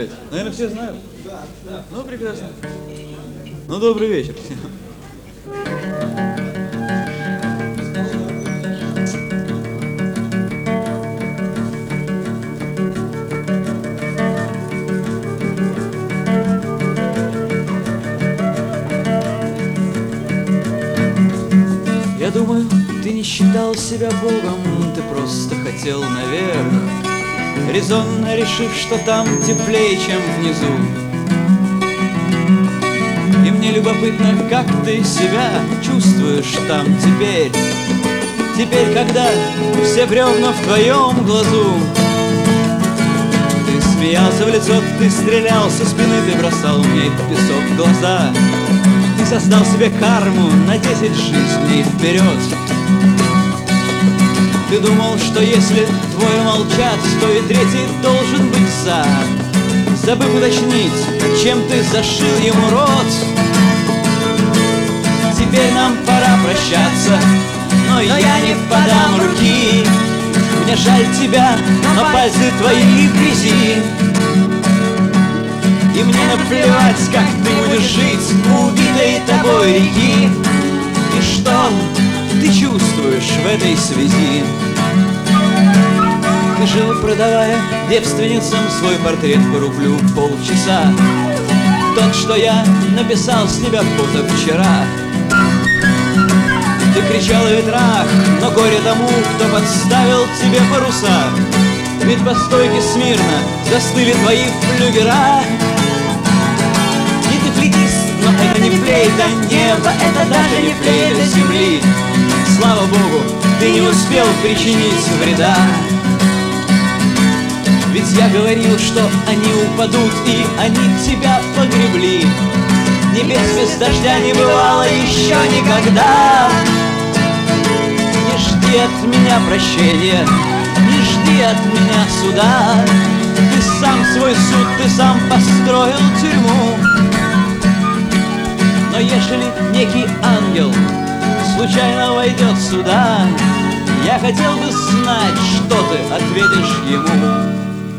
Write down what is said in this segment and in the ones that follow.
знаете? Наверное, все знают? Ну, прекрасно. Ну, добрый вечер всем. Я думаю, ты не считал себя Богом, ты просто хотел наверх, резонно решив, что там теплее, чем внизу. И мне любопытно, как ты себя чувствуешь там теперь, когда все бревна в твоем глазу. Ты смеялся в лицо, ты стрелял со спины, ты бросал мне песок в глаза. Ты создал себе карму на 10 жизней вперед. Ты думал, что если двое молчат, то и третий должен быть за, забыв уточнить, чем ты зашил ему рот. Теперь нам пора прощаться, но я не подам руки. Мне жаль тебя, но пальцы твои в грязи. И мне наплевать, как ты будешь жить у убитой тобой реки. И что ты чувствуешь в этой связи? Ты жил, продавая девственницам свой портрет по рублю полчаса. Тот, что я написал с тебя позавчера. Ты кричал о ветрах, но горе тому, кто подставил тебе паруса. Ведь по стойке смирно застыли твои флюгера. Но это не флейта неба, это даже не флейта земли. Слава Богу, ты не успел причинить вреда. Ведь я говорил, что они упадут, и они тебя погребли. Небес без дождя не бывало еще никогда. Не жди от меня прощения, не жди от меня суда. Ты сам свой суд, ты сам построил тюрьму. Но ежели некий ангел случайно войдет сюда, я хотел бы знать, что ты ответишь ему.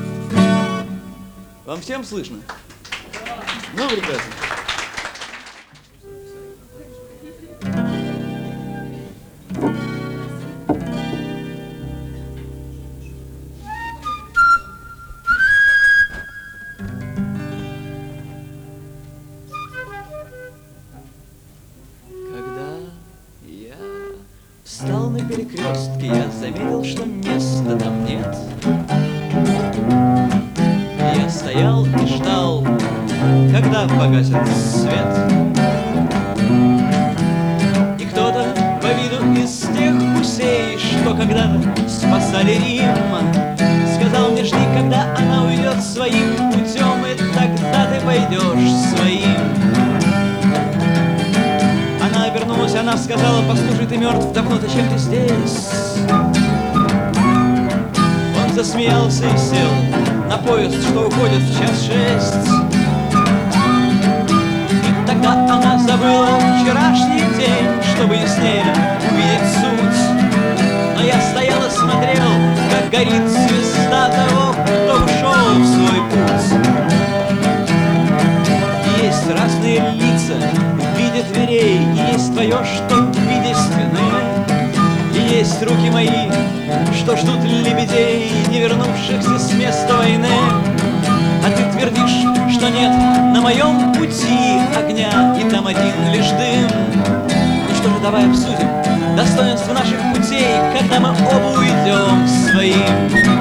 Вам всем слышно? Ну, прекрасно. Встал на перекрестке, я заметил, что места там нет. Я стоял и ждал, когда погасит свет. И кто-то по виду из тех гусей, что когда-то спасали Рим, сказал мне: жди, когда она уйдет своим путем, и тогда ты пойдешь своим. Она сказала: послушай, ты мертв давно, зачем ты здесь? Он засмеялся и сел на поезд, что уходит в 5:06. И тогда она забыла вчерашний день, чтобы яснее увидеть суть. Но я стоял и смотрел, как горит звезда того, кто ушел в свой путь. И есть разные лица в виде дверей, и есть твое, что в виде стены. И есть руки мои, что ждут лебедей, не вернувшихся с места войны. А ты твердишь, что нет на моем пути огня, и там один лишь дым. Ну что же, давай обсудим достоинство наших путей, когда мы оба уйдем своим.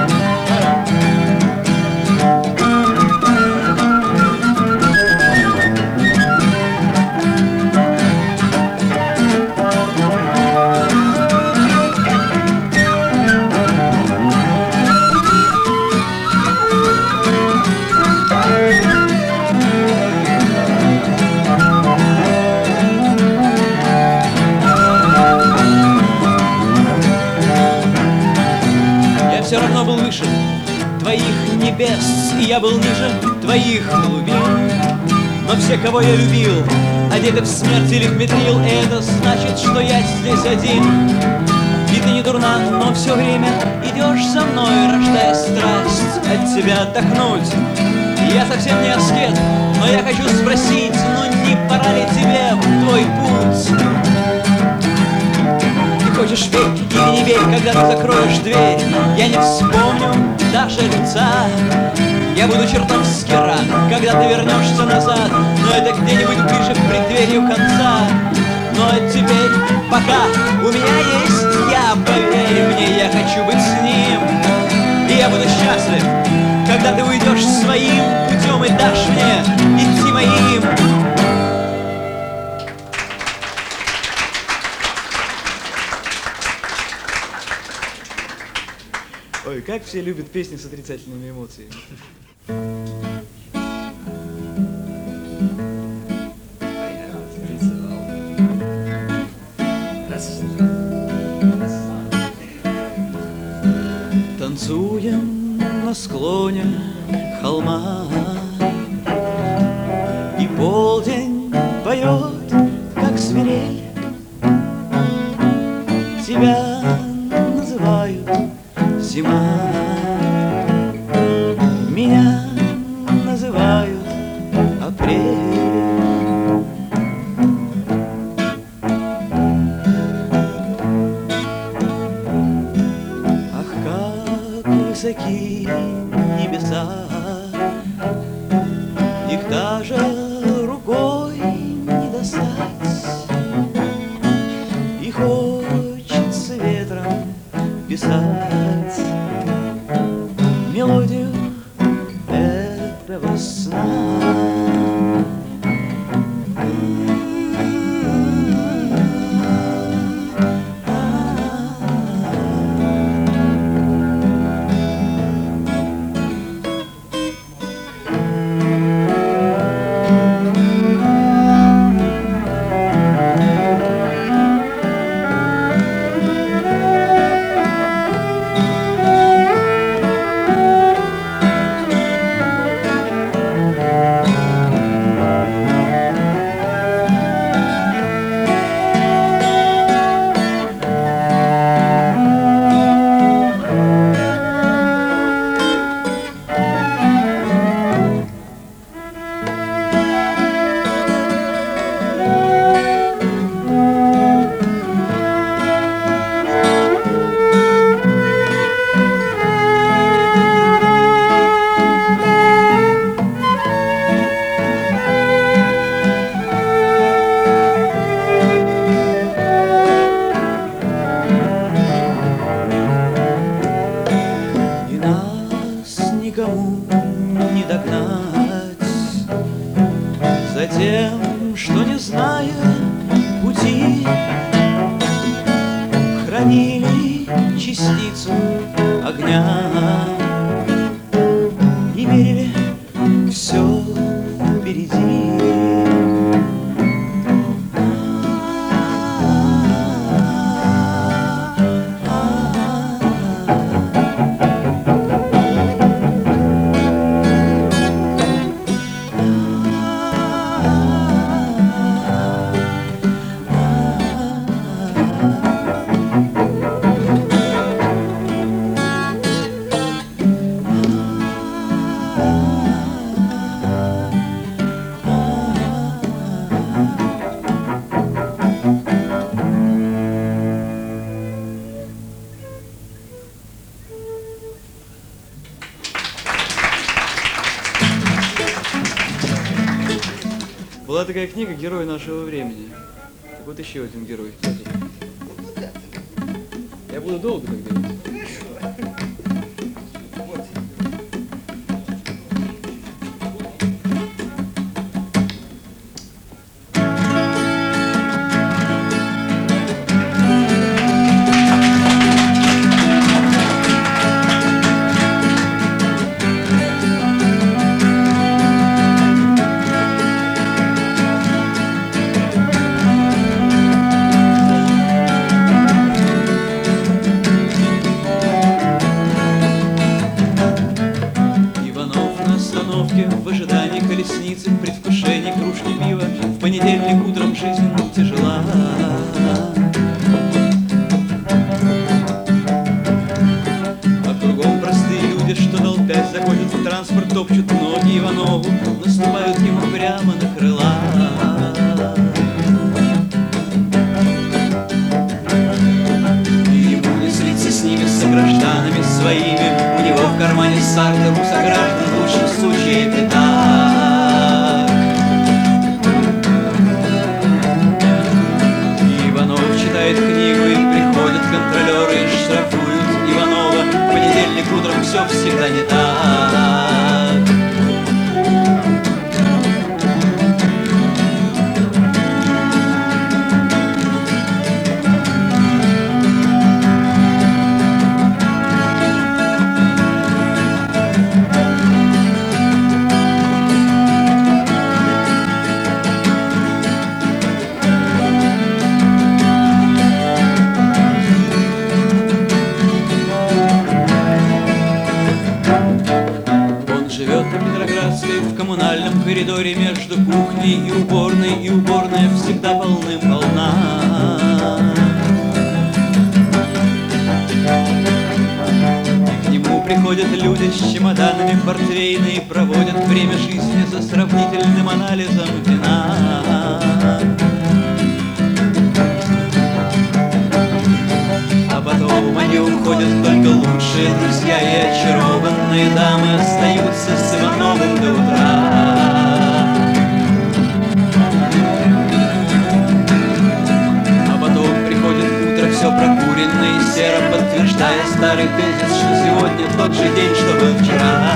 Все равно был выше твоих небес, и я был ниже твоих глубин. Но все, кого я любил, одеты в смерть или в метрил, и это значит, что я здесь один. И ты не дурна, но все время идешь со мной, рождая страсть от тебя отдохнуть. Я совсем не аскет, но я хочу спросить, ну не пора ли тебе в твой путь? Ты хочешь верь или не верь, когда ты закроешь дверь? Я не вспомню даже лица. Я буду чертовски рад, когда ты вернешься назад, но это где-нибудь ближе к преддверию конца. Но теперь, пока у меня есть я, поверь мне, я хочу быть с ним. И я буду счастлив, когда ты уйдешь своим путем и дашь мне идти моим. Ой, как все любят песни с отрицательными эмоциями. Танцуем на склоне холма, и полдень поет, как свирель. Тебя называют зима, меня называют апрель. Ах, как высоки небеса, их даже рукой не достать, и хочется ветром писать мелодию этого сна. Никому не догнать за тем, что, не зная пути, хранили частицу огня и мерили все впереди. Была такая книга «Герой нашего времени». Так вот еще один герой. Я буду долго так делать. В ожидании колесницы, в предвкушении кружки пива, в понедельник утром жизнь тяжела. А кругом простые люди, что толпясь заходят в транспорт, топчут ноги, и в Иванову наступают ему прямо на крыла. Ему не слиться с ними, с согражданами своими. У него в кармане сартер, у сограждан в лучшем случае пятак. Иванов читает книгу, и приходят контролеры и штрафуют Иванова. В понедельник утром все всегда не так. В коммунальном коридоре между кухней и уборная всегда полным-полна. И к нему приходят люди с чемоданами портвейна и проводят время жизни за сравнительным анализом вина. А потом они уходят, только лучшие друзья и очарованные дамы остаются с Ивановым до утра. А потом приходит утро, все прокуренное и серо, подтверждая старый тезис, что сегодня тот же день, что был вчера.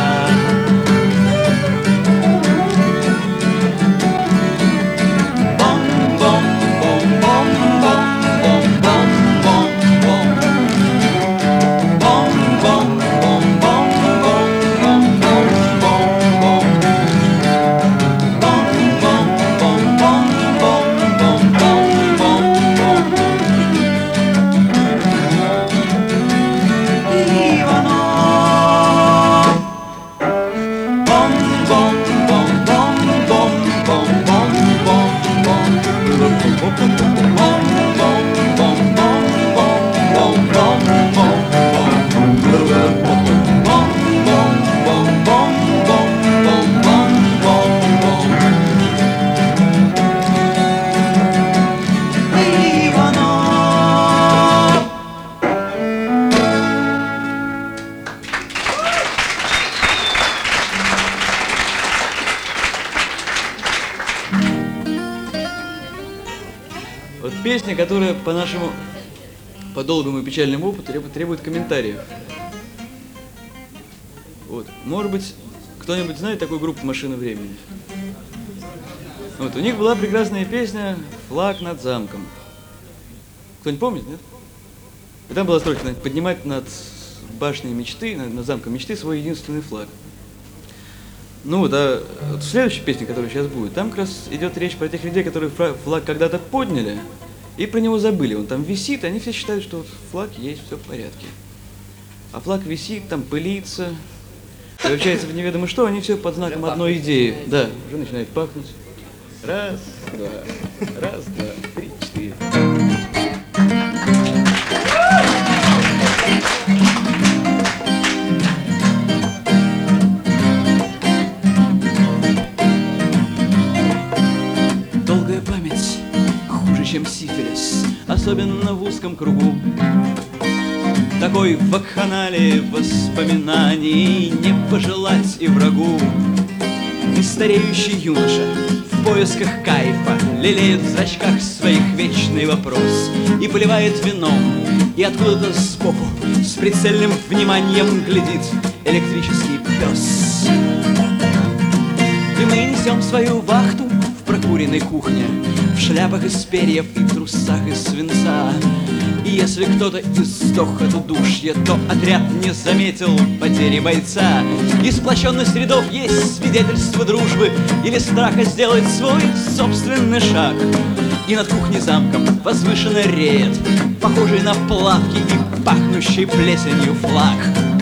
Вот песня, которая по нашему, по долгому и печальному опыту требует комментариев. Вот. Может быть, кто-нибудь знает такую группу «Машина времени»? Вот. У них была прекрасная песня «Флаг над замком». Кто-нибудь помнит, нет? И там была строчка: поднимать над башней мечты, над замком мечты свой единственный флаг. Ну вот, вот в следующей песне, которая сейчас будет, там как раз идет речь про тех людей, которые флаг когда-то подняли и про него забыли. Он там висит, они все считают, что вот флаг есть, все в порядке. А флаг висит, там пылится, превращается в неведомо что, они все под знаком одной идеи. Да, уже начинает пахнуть. Раз, два, три, четыре. Долгая память хуже, чем сифилис, особенно в узком кругу. Такой вакханалии воспоминаний не пожелать и врагу. И стареющий юноша в поисках кайфа лелеет в зрачках своих вечный вопрос и поливает вином, и откуда-то сбоку с прицельным вниманием глядит электрический пес. И мы несем свою вахту в прокуренной кухне, в шляпах из перьев и трусах из свинца. И если кто-то издох от удушья, то отряд не заметил потери бойца. И сплощенность рядов есть свидетельство дружбы или страха сделать свой собственный шаг. И над кухней замком возвышенно реет похожий на плавки и пахнущий плесенью флаг.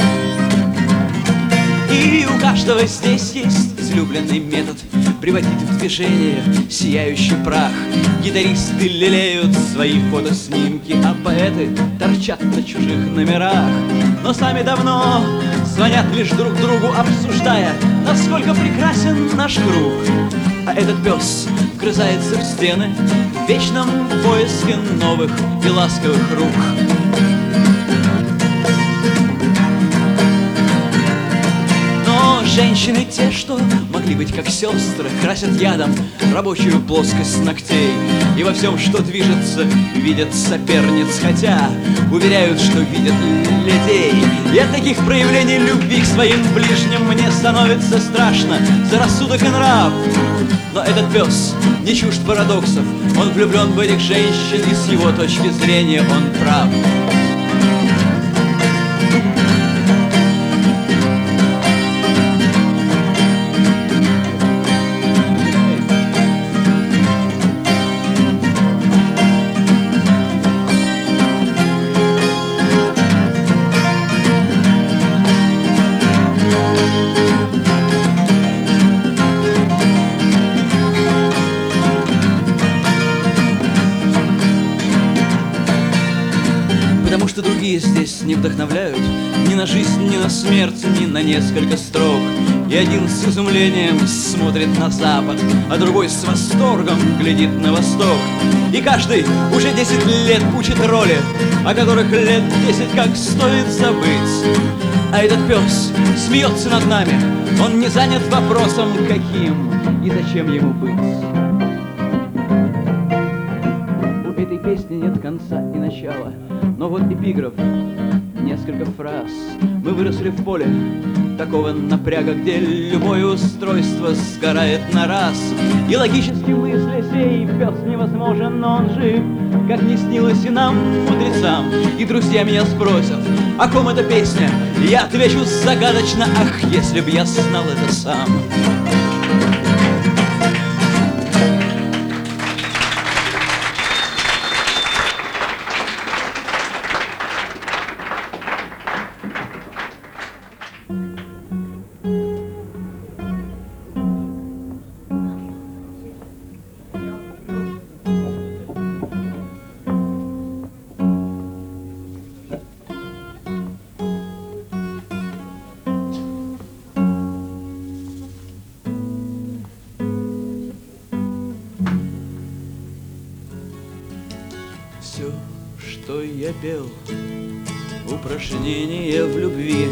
И у каждого здесь есть излюбленный метод приводить в движение сияющий прах. Гитаристы лелеют свои фотоснимки, а поэты торчат на чужих номерах. Но сами давно звонят лишь друг другу, обсуждая, насколько прекрасен наш круг. А этот пес вгрызается в стены в вечном поиске новых и ласковых рук. Но женщины те, что могли быть как сестры, красят ядом рабочую плоскость ногтей и во всем, что движется, видят соперниц, хотя уверяют, что видят людей. И от таких проявлений любви к своим ближним мне становится страшно за рассудок и нрав. Но этот пес не чужд парадоксов, он влюблен в этих женщин, и с его точки зрения он прав. Потому что другие здесь не вдохновляют ни на жизнь, ни на смерть, ни на несколько строк. И один с изумлением смотрит на запад, а другой с восторгом глядит на восток. И каждый уже 10 лет учит роли, о которых лет 10 как стоит забыть. А этот пес смеется над нами, он не занят вопросом, каким и зачем ему быть. У этой песни нет конца и начала, но вот эпиграф, несколько фраз. Мы выросли в поле такого напряга, где любое устройство сгорает на раз. И логически мысля сей пес невозможен, но он жив, как не снилось и нам, мудрецам. И друзья меня спросят, о ком эта песня? Я отвечу загадочно, ах, если б я знал это сам. Все, что я пел, упражнение в любви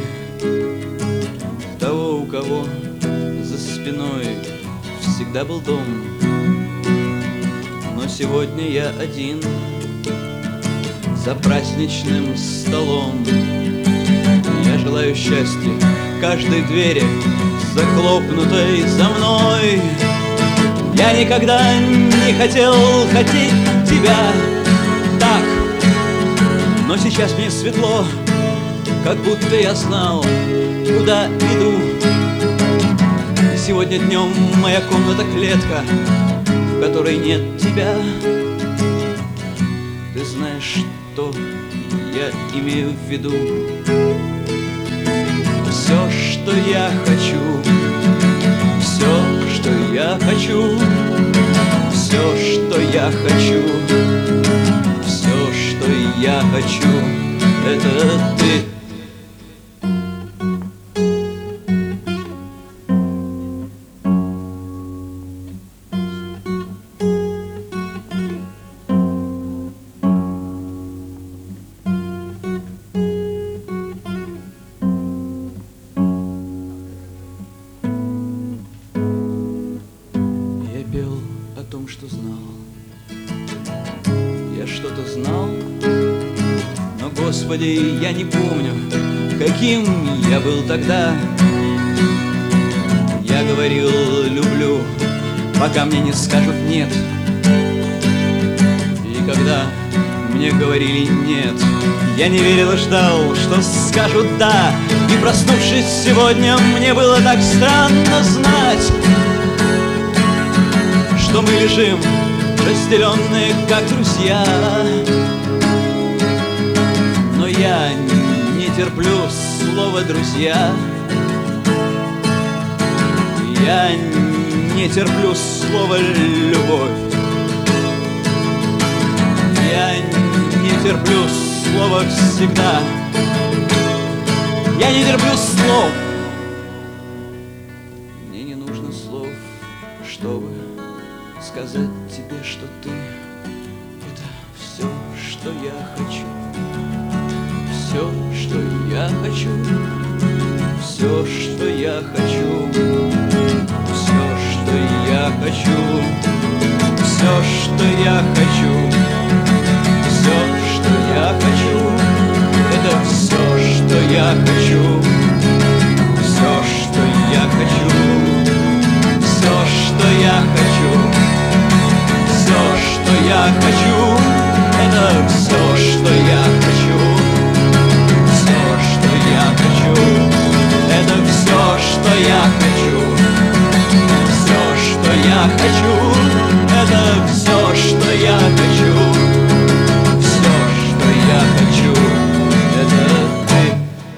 того, у кого за спиной всегда был дом. Но сегодня я один за праздничным столом. Я желаю счастья каждой двери, захлопнутой за мной. Я никогда не хотел хотеть тебя так, но сейчас мне светло, как будто я знал, куда иду. Сегодня днем моя комната клетка, в которой нет тебя. Ты знаешь, что я имею в виду. Все, что я хочу, все, что я хочу, все, что я хочу, все, что я хочу, это ты. О том, что знал. Я что-то знал, но, Господи, я не помню, каким я был тогда. Я говорил люблю, пока мне не скажут нет. И когда мне говорили нет, я не верил и ждал, что скажут да. И проснувшись сегодня, мне было так странно знать, что мы лежим, разделенные как друзья. Но я не терплю слова «друзья». Я не терплю слова «любовь». Я не терплю слова «всегда». Я не терплю слов. Мне не нужно слов, чтобы сказать тебе, что ты — это все, что я хочу. Все, что я хочу. Все, что я хочу. Все, что я хочу. Все, что я хочу. Все, что я хочу. Это все, что я хочу. Все, что я хочу. Все, что я хочу. Все, что я хочу. Это все, что я хочу. Все, что я хочу. Это все, что я хочу. Все, что я хочу. Это все, что я хочу. Все, что я хочу. Это ты.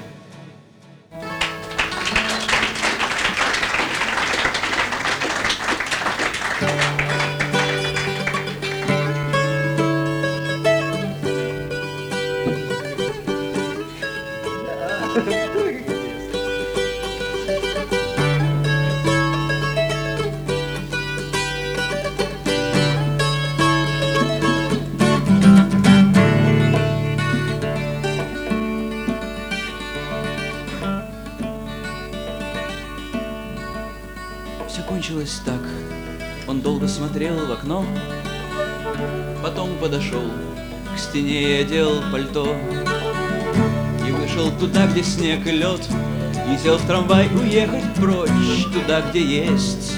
Все кончилось так. Он долго смотрел в окно, потом подошел к стене и одел пальто. И вышел туда, где снег и лед, и сел в трамвай уехать прочь, туда, где есть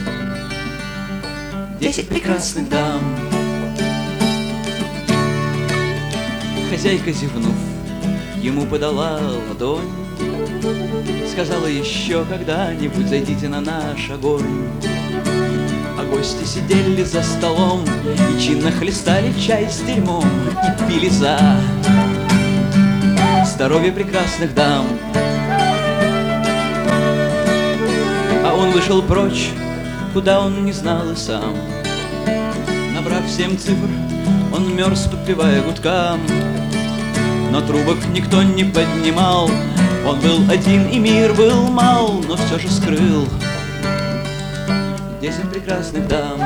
10 прекрасных дам. Хозяйка, зевнув, ему подала ладонь, сказала: еще когда-нибудь зайдите на наш огонь. А гости сидели за столом и чинно хлестали чай с дерьмом и пили за здоровье прекрасных дам. А он вышел прочь, куда он не знал и сам. Набрав 7 цифр, он мерз, подпевая гудкам. Но трубок никто не поднимал. Он был один, и мир был мал, но все же скрыл 10 прекрасных дам.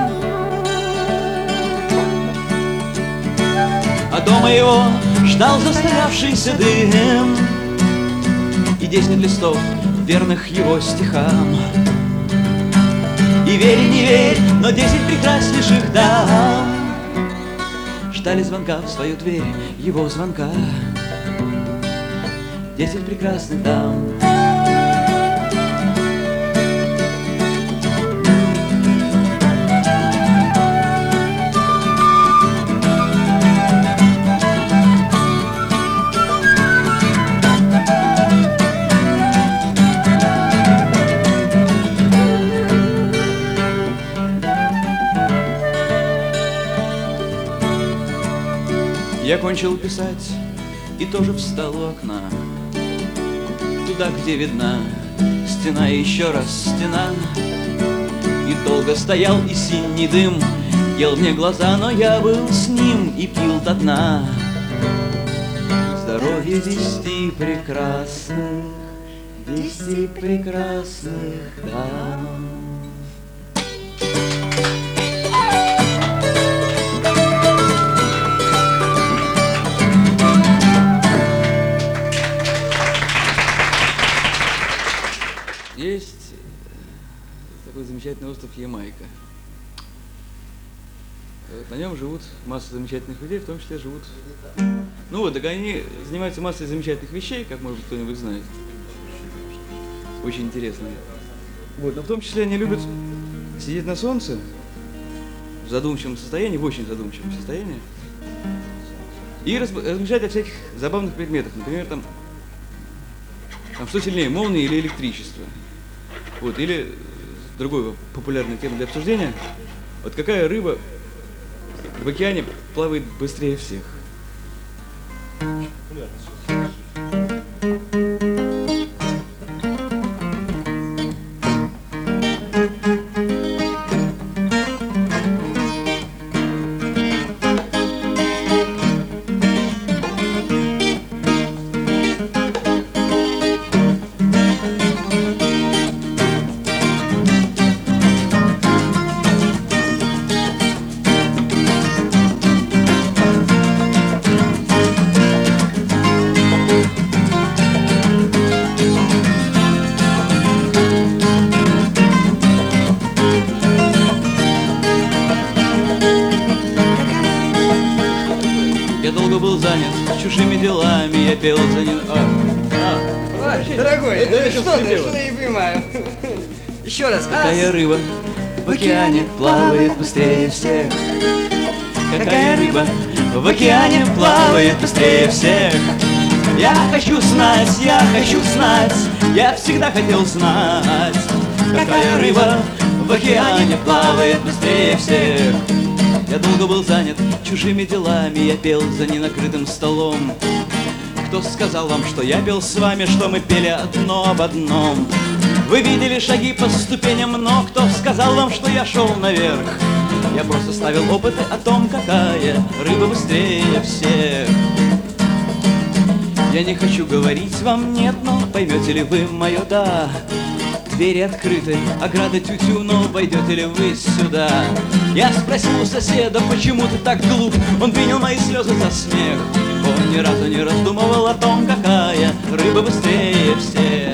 А дома его ждал застоявшийся дым и 10 листов, верных его стихам. И верь, и не верь, но 10 прекраснейших дам ждали звонка в свою дверь, его звонка. 10 прекрасных дам. Я кончил писать и тоже встал у окна, туда, где видна стена и еще раз стена. И долго стоял, и синий дым ел мне глаза, но я был с ним и пил до дна. Здоровье 10 прекрасных, 10 прекрасных дам. Есть такой замечательный остров Ямайка. На нем живут масса замечательных людей, в том числе живут... Ну вот, так они занимаются массой замечательных вещей, как, может быть, кто-нибудь знает. Очень интересные. Вот, но в том числе они любят сидеть на солнце в задумчивом состоянии, в очень задумчивом состоянии, и размышлять о всяких забавных предметах. Например, там что сильнее, молния или электричество. Вот, или другой популярной темы для обсуждения. Вот какая рыба в океане плавает быстрее всех? долго был занят чужими делами, я пел за ним. Дорогой, что ты, я не понимаю. Еще раз. Какая рыба в океане плавает быстрее всех? Какая рыба в океане плавает быстрее всех? Я хочу знать, я всегда хотел знать. Какая рыба в океане плавает быстрее всех? Я долго был занят чужими делами, я пел за ненакрытым столом. Кто сказал вам, что я пел с вами, что мы пели одно об одном? Вы видели шаги по ступеням, но кто сказал вам, что я шел наверх? Я просто ставил опыты о том, какая рыба быстрее всех. Я не хочу говорить вам нет, но поймете ли вы мое да? Двери открыты, ограда тю-тю, но войдете ли вы сюда? Я спросил у соседа, почему ты так глуп? Он принял мои слезы за смех. Он ни разу не раздумывал о том, какая рыба быстрее всех.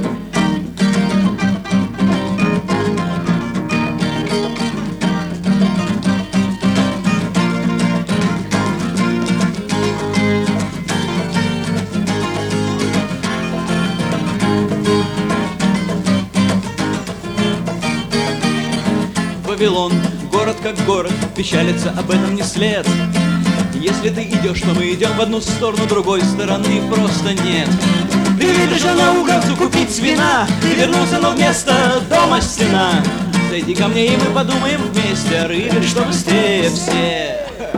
Вавилон, город как город, печалится об этом не след. Если ты идешь, то мы идем в одну сторону, другой стороны просто нет. Ты пришел на улицу купить вина, ты вернулся, но вместо дома стена. Зайди ко мне, и мы подумаем вместе о рыбе, что быстрее всех.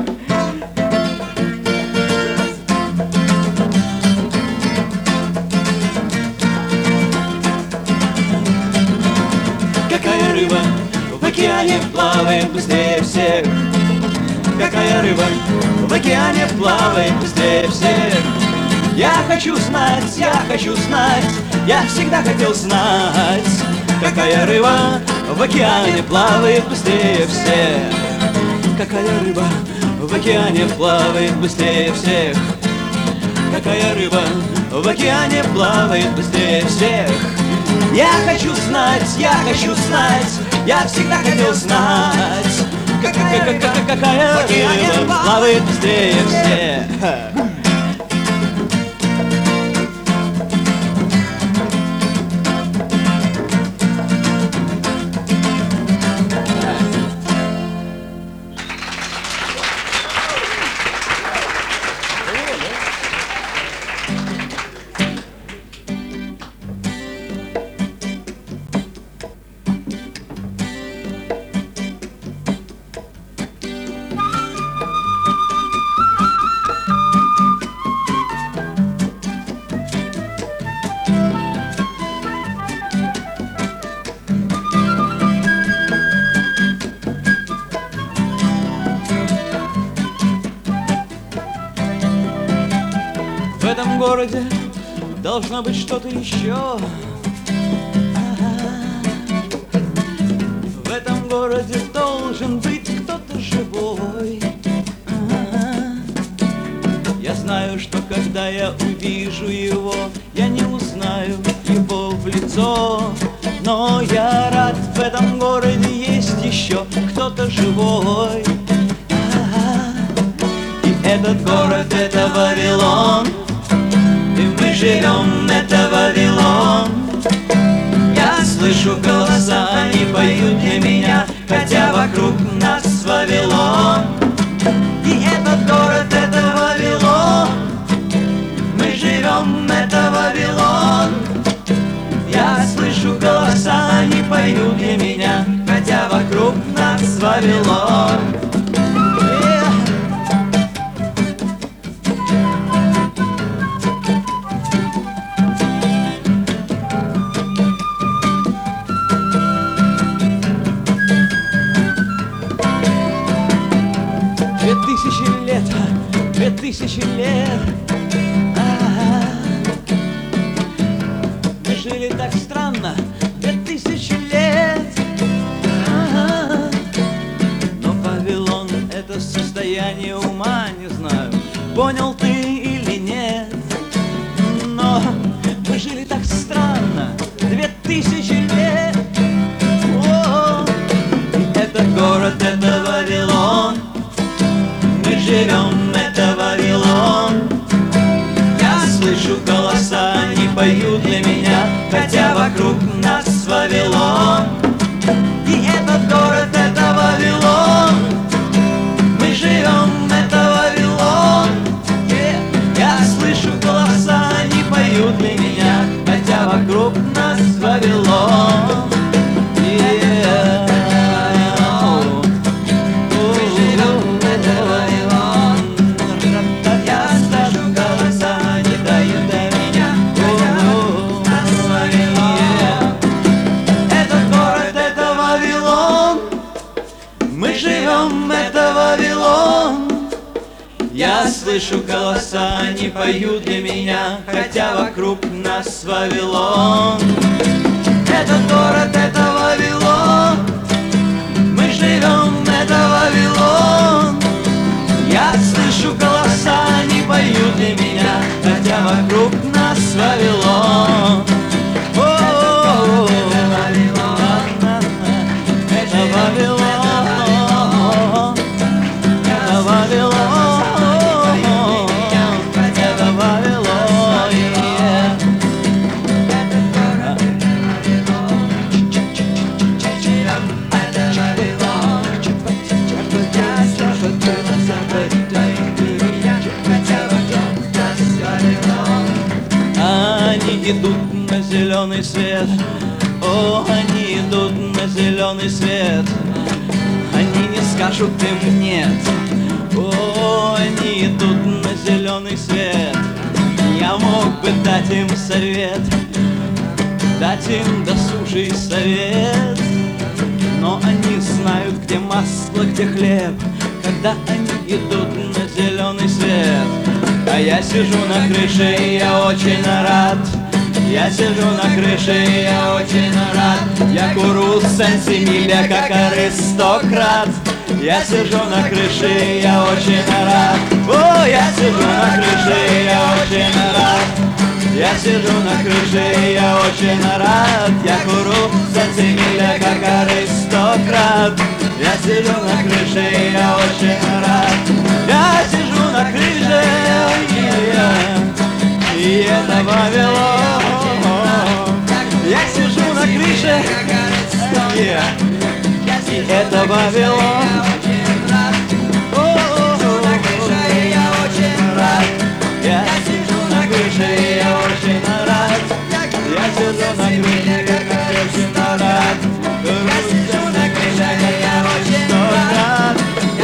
Какая рыба в океане плавает быстрее всех? Какая рыба в океане плавает быстрее всех? Я хочу знать, я всегда хотел знать. Какая рыба в океане плавает быстрее всех? Какая рыба в океане плавает быстрее всех? Какая рыба в океане плавает быстрее всех? Я хочу знать, я всегда хотел знать. Какая рыба плавает быстрее всех? В этом городе должно быть что-то еще. В этом городе должен быть кто-то живой. Я знаю, что когда я увижу его, я не узнаю его в лицо. Но я рад, в этом городе есть еще кто-то живой. И этот город — это Вавилон. И мы живем, это Вавилон. Я слышу голоса, они поют для меня, хотя вокруг нас Вавилон. И этот город, это Вавилон. Мы живем, это Вавилон. Я слышу голоса, они поют для меня, хотя вокруг нас Вавилон. 2000 лет. Мы жили так странно 2000 лет. Но Вавилон — это состояние ума, не знаю, понял ты или нет. Но мы жили так странно 2000 лет. И этот город — это Вавилон. Мы живем, это Вавилон. слышу голоса, они поют для меня, хотя вокруг нас Вавилон. Это город, это Вавилон, мы живем, это Вавилон. Я слышу голоса, они поют для меня, хотя вокруг нас Вавилон. О-о-о-о, это Вавилон, это Вавилон, это Вавилон, это Вавилон. Они идут на зеленый свет, о, они идут на зеленый свет. Они не скажут им нет, о, они идут на зеленый свет. Я мог бы дать им совет, дать им досужий совет, но они знают, где масло, где хлеб, когда они идут на зеленый свет. А я сижу на крыше, и я очень рад. Я сижу на крыше, и я очень рад. Я куру сенсимиля, как аристократ. Я сижу на крыше, и я очень рад. О, я сижу на крыше, и я очень рад. Я сижу на крыше, и я очень рад. Я куру сенсимиля, как аристократ. Я сижу на крыше, и я очень рад. Я сижу на крыше, и это Вавилон. Я сижу на крыше, и это Вавилон. Я сижу на крыше, и я очень рад. Я сижу на крыше, и я очень рад. Я сижу на крыше, и я очень рад.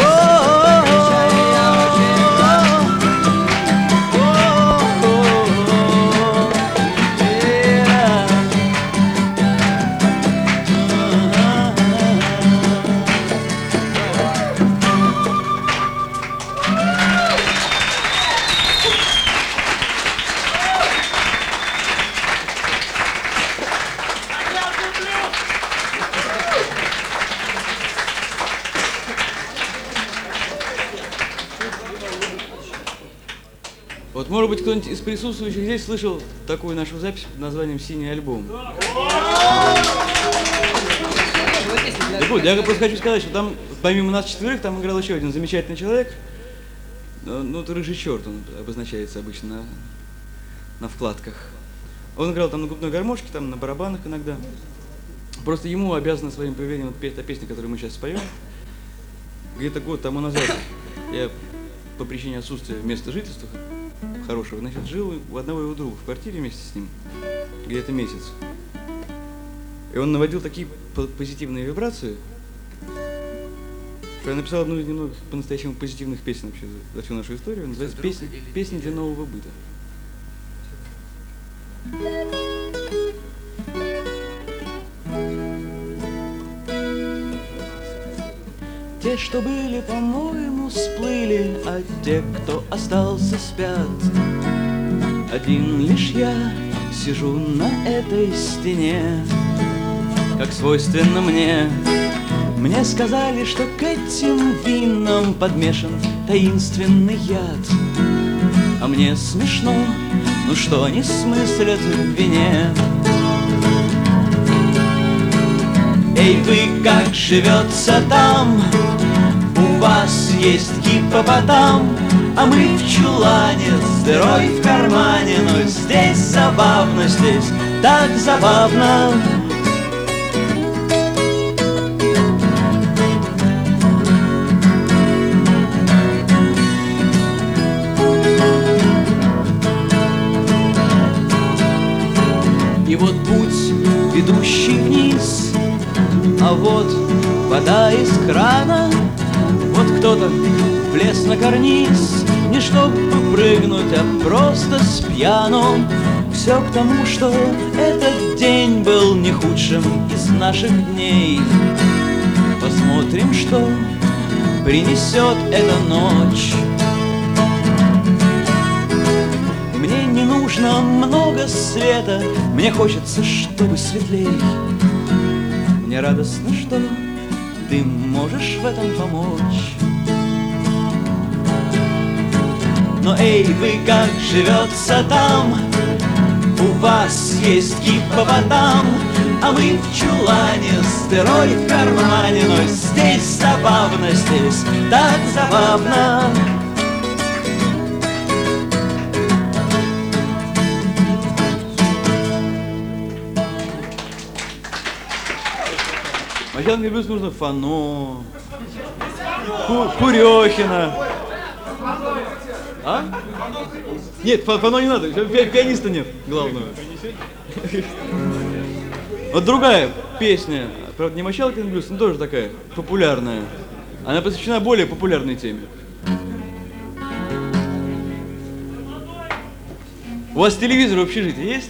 Вот, может быть, кто-нибудь из присутствующих здесь слышал такую нашу запись под названием «Синий альбом». Так вот, я просто хочу сказать, что там, помимо нас четверых, там играл еще один замечательный человек. Ну, это рыжий черт, он обозначается обычно на вкладках. Он играл там на губной гармошке, там на барабанах иногда. Просто ему обязано своим появлением вот та песня, которую мы сейчас споем. Где-то год тому назад я по причине отсутствия места жительства хорошего, значит, жил у одного его друга в квартире вместе с ним где-то месяц. И он наводил такие позитивные вибрации, что я написал одну из немногих по-настоящему позитивных песен вообще за всю нашу историю. Называется «Песни для нового быта». Те, что были, по-моему, сплыли, а те, кто остался, спят. Один лишь я сижу на этой стене, как свойственно мне. Мне сказали, что к этим винам подмешан таинственный яд. А мне смешно, ну что они смыслят в вине? Эй, вы, как живется там? У вас есть гиппопотам, а мы в чулане с дырой в кармане. Но здесь забавно, здесь так забавно. И вот путь, ведущий вниз, а вот вода из крана. Вот кто-то влез на карниз, не чтобы прыгнуть, а просто с пьяну. Все к тому, что этот день был не худшим из наших дней. Посмотрим, что принесет эта ночь. нужно много света, мне хочется, чтобы светлей. Мне радостно, что ты можешь в этом помочь. Но эй, вы как живется там? У вас есть гиппопотам, а мы в чулане с дырой в кармане. Но здесь забавно, здесь так забавно. Махенко плюс нужно Фано, Курехина. А? Нет, Фано не надо, пианиста нет, главного. Вот другая песня, правда не Махенко плюс, но тоже такая популярная. Она посвящена более популярной теме. У вас телевизор в общежитии есть?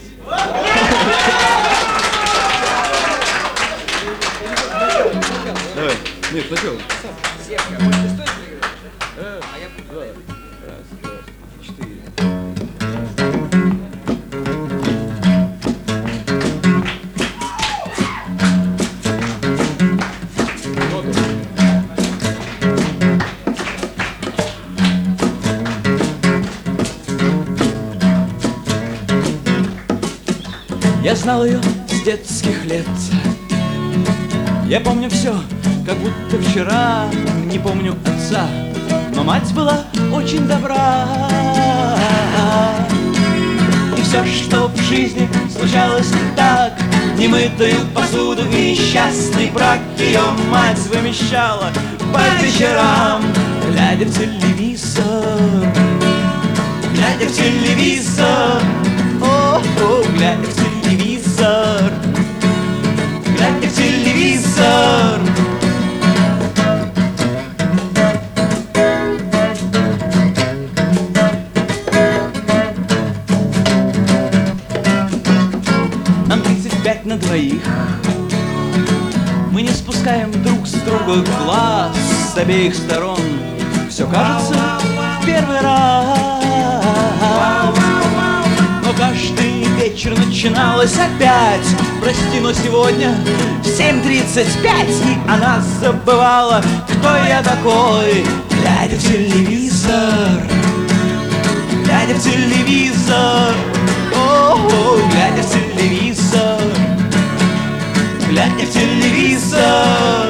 Давай. Нет, сначала. Раз, два, 4. Я знал ее с детских лет. Я помню все, как будто вчера. Не помню отца, но мать была очень добра. И все, что в жизни случалось не так, немытую посуду и несчастный брак, ее мать вымещала по вечерам, глядя в телевизор. Глядя в телевизор. О, глядя в телевизор. Глядя в телевизор. Нам 35 на двоих. Мы не спускаем друг с друга глаз с обеих сторон. Все кажется в первый раз. Но каждый вечер начиналось опять. Прости, но сегодня в 7:35. И она забывала, кто я такой. Глядя в телевизор. Глядя в телевизор. О, глядя в телевизор. Глядя в телевизор.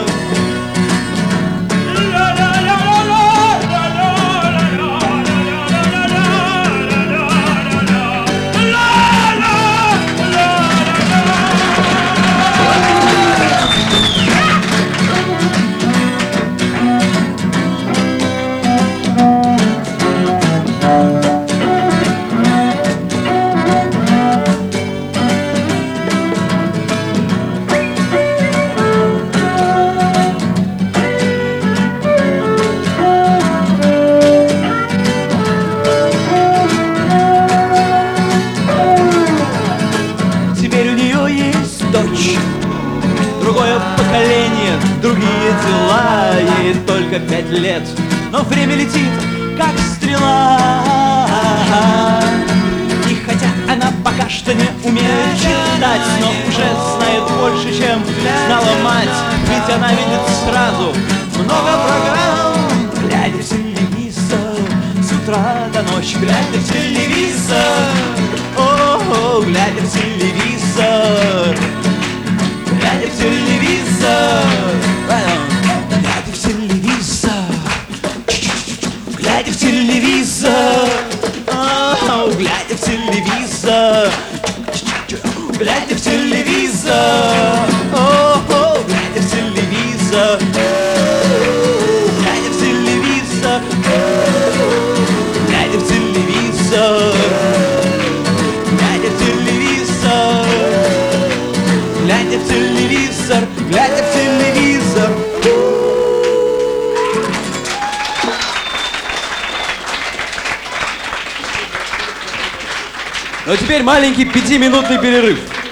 Другое поколение, другие дела. Ей только 5 лет, но время летит, как стрела. И хотя она пока что не умеет читать, но уже знает больше, чем знала мать. Ведь она видит сразу много программ. Глядя в телевизор с утра до ночи. Глядя в телевизор. О, глядя в телевизор. Глядя в телевизор. Глядя в телевизор. Глядя в телевизор. Глядя в телевизор. Глядя в телевизор. Глядя в телевизор. Глядя в телевизор. Глядя в телевизор. Глядя в телевизор. Глядя в телевизор, глядя в телевизор. Ну а теперь маленький 5-минутный перерыв.